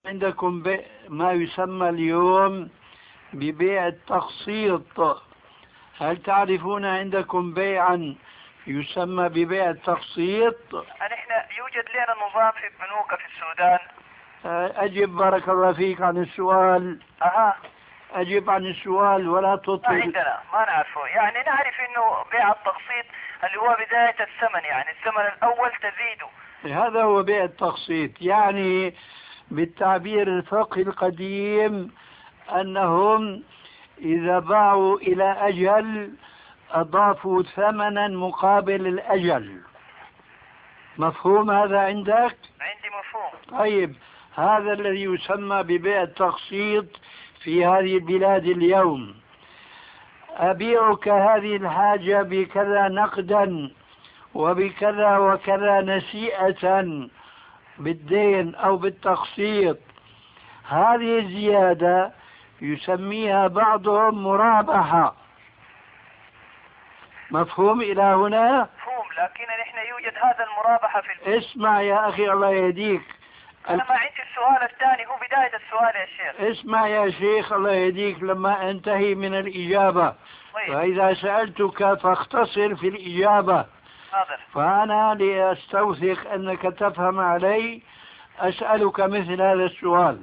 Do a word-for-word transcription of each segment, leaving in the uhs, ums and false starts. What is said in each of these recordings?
عندكم ما يسمى اليوم ببيع التقسيط. هل تعرفون عندكم بيعا يسمى ببيع التقسيط؟ نحن يوجد لنا نظام في البنوك في السودان. أجب بارك الله فيك عن السؤال. أها أجب عن السؤال ولا تطل. ما عندنا، ما نعرفه. يعني نعرف إنه بيع التقسيط اللي هو بداية الثمن، يعني الثمن الأول تزيده. هذا هو بيع التقسيط، يعني بالتعبير الفقهي القديم أنهم إذا باعوا إلى أجل أضافوا ثمنا مقابل الأجل. مفهوم هذا عندك؟ عندي مفهوم. طيب، هذا الذي يسمى ببيع التقسيط في هذه البلاد اليوم. أبيعك هذه الحاجة بكذا نقدا وبكذا وكذا نسيئة بالدين أو بالتقسيط. هذه الزيادة يسميها بعضهم مرابحة. مفهوم إلى هنا؟ مفهوم، لكن نحن يوجد هذا المرابحة في البنك. اسمع يا أخي الله يهديك. أنا ما عندي السؤال الثاني، هو بداية السؤال يا شيخ. اسمع يا شيخ الله يهديك لما انتهي من الإجابة. طيب. فإذا سألتك فاختصر في الإجابة. حاضر. فأنا لأستوثق أنك تفهم علي أسألك مثل هذا السؤال،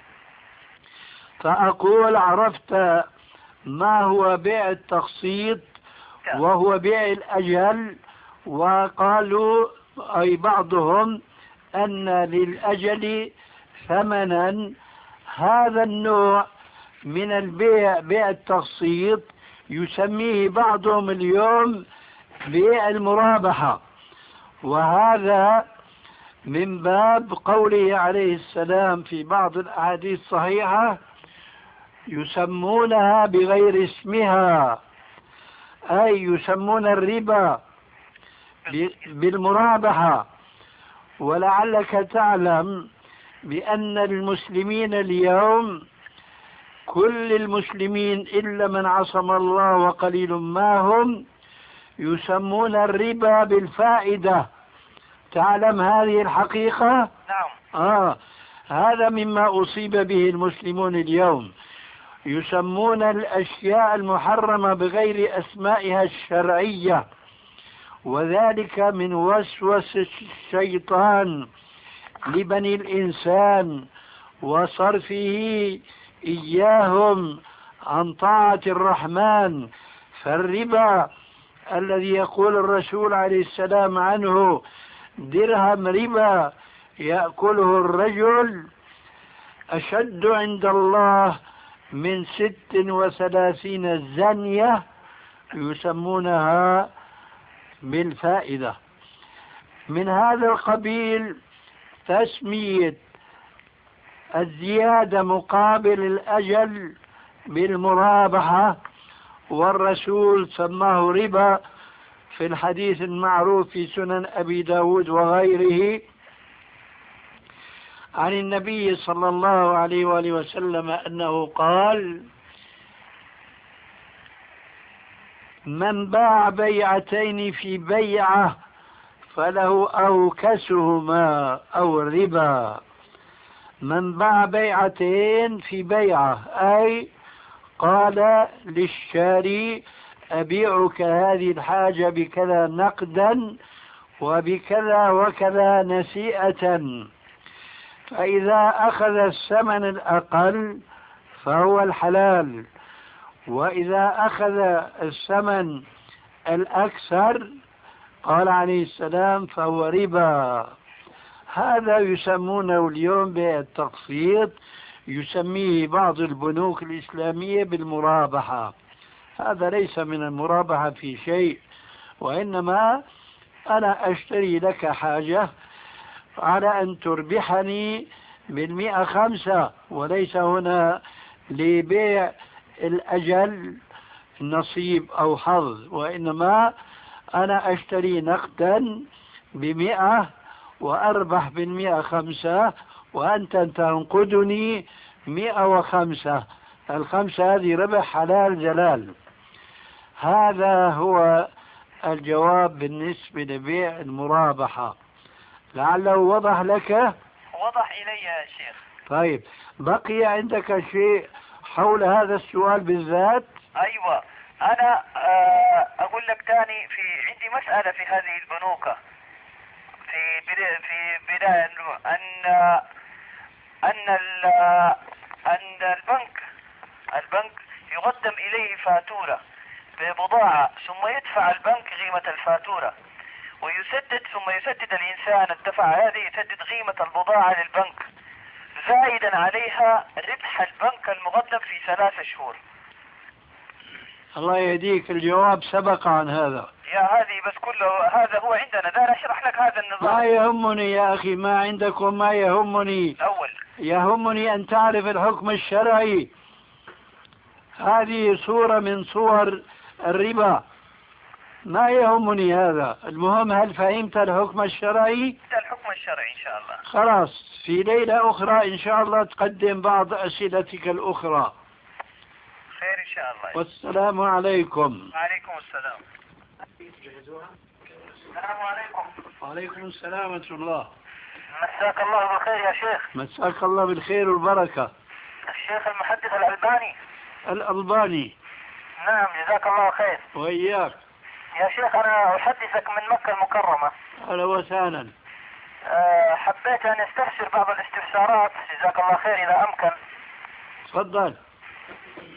فأقول عرفت ما هو بيع التقسيط وهو بيع الأجل، وقالوا أي بعضهم أن للأجل ثمنا. هذا النوع من البيع بيع التقسيط يسميه بعضهم اليوم بيع المرابحة، وهذا من باب قوله عليه السلام في بعض الأحاديث الصحيحة يسمونها بغير اسمها، أي يسمون الربا بالمرابحة. ولعلك تعلم بأن المسلمين اليوم كل المسلمين إلا من عصم الله وقليل ما هم يسمون الربا بالفائدة. تعلم هذه الحقيقة؟ نعم. آه هذا مما أصيب به المسلمون اليوم، يسمون الأشياء المحرمة بغير أسمائها الشرعية، وذلك من وسوس الشيطان لبني الإنسان وصرفه إياهم عن طاعة الرحمن. فالربا الذي يقول الرسول عليه السلام عنه درهم ربا يأكله الرجل أشد عند الله من ست وثلاثين زنية يسمونها بالفائدة. من هذا القبيل تسمية الزيادة مقابل الأجل بالمرابحة، والرسول سماه ربا في الحديث المعروف في سنن أبي داود وغيره عن النبي صلى الله عليه وآله وسلم أنه قال: من باع بيعتين في بيعة فله أوكسهما أو الربا. من باع بيعتين في بيعة أي قال للشاري أبيعك هذه الحاجة بكذا نقدا وبكذا وكذا نسيئة، فإذا أخذ الثمن الأقل فهو الحلال، وإذا أخذ الثمن الأكثر قال عليه السلام فهو ربا. هذا يسمونه اليوم بالتقسيط، يسميه بعض البنوك الإسلامية بالمرابحة. هذا ليس من المرابحة في شيء، وإنما أنا أشتري لك حاجة على أن تربحني بالمئة خمسة، وليس هنا لبيع الأجل نصيب أو حظ، وإنما أنا أشتري نقدا بمئة وأربح بالمئة خمسة، وأنت تنقدني مئة وخمسة. الخمسة هذه ربح حلال جلال. هذا هو الجواب بالنسبة لبيع المرابحة. لعله وضح لك؟ وضح إلي يا شيخ. طيب، بقي عندك شيء حول هذا السؤال بالذات؟ ايوه، انا آه، اقول لك تاني، في عندي مسألة في هذه البنوك في بدا- في بداية إنه ان ان ال- ان البنك البنك يقدم اليه فاتورة ببضاعة، ثم يدفع البنك قيمة الفاتورة ويسدد، ثم يسدد الانسان الدفع هذه، يسدد قيمة البضاعة للبنك زائدا عليها ربح البنك المقدم في ثلاثة شهور. الله يهديك، الجواب سبق عن هذا. يا هذه بس كله هذا هو عندنا، ده اشرح لك هذا النظام. ما يهمني يا أخي ما عندكم، ما يهمني الاول يهمني أن تعرف الحكم الشرعي. هذه صورة من صور الربا، ما يهمني هذا. المهم هل فهمت الحكم الشرعي؟ ده الحكم الشرعي ان شاء الله. خلاص، في ليلة أخرى إن شاء الله تقدم بعض أسئلتك الأخرى. خير ان شاء الله. والسلام عليكم. وعليكم السلام. السلام عليكم. وعليكم السلام ورحمة الله. مساك الله بالخير يا شيخ. مساك الله بالخير والبركة. الشيخ المحدث الألباني. الألباني. نعم، جزاك الله خير. وإياك. يا شيخ أنا أحدثك من مكة المكرمة. أهلا وسهلا. أه حبيت أن استفسر بعض الاستفسارات، جزاك الله خير إذا أمكن. تفضل.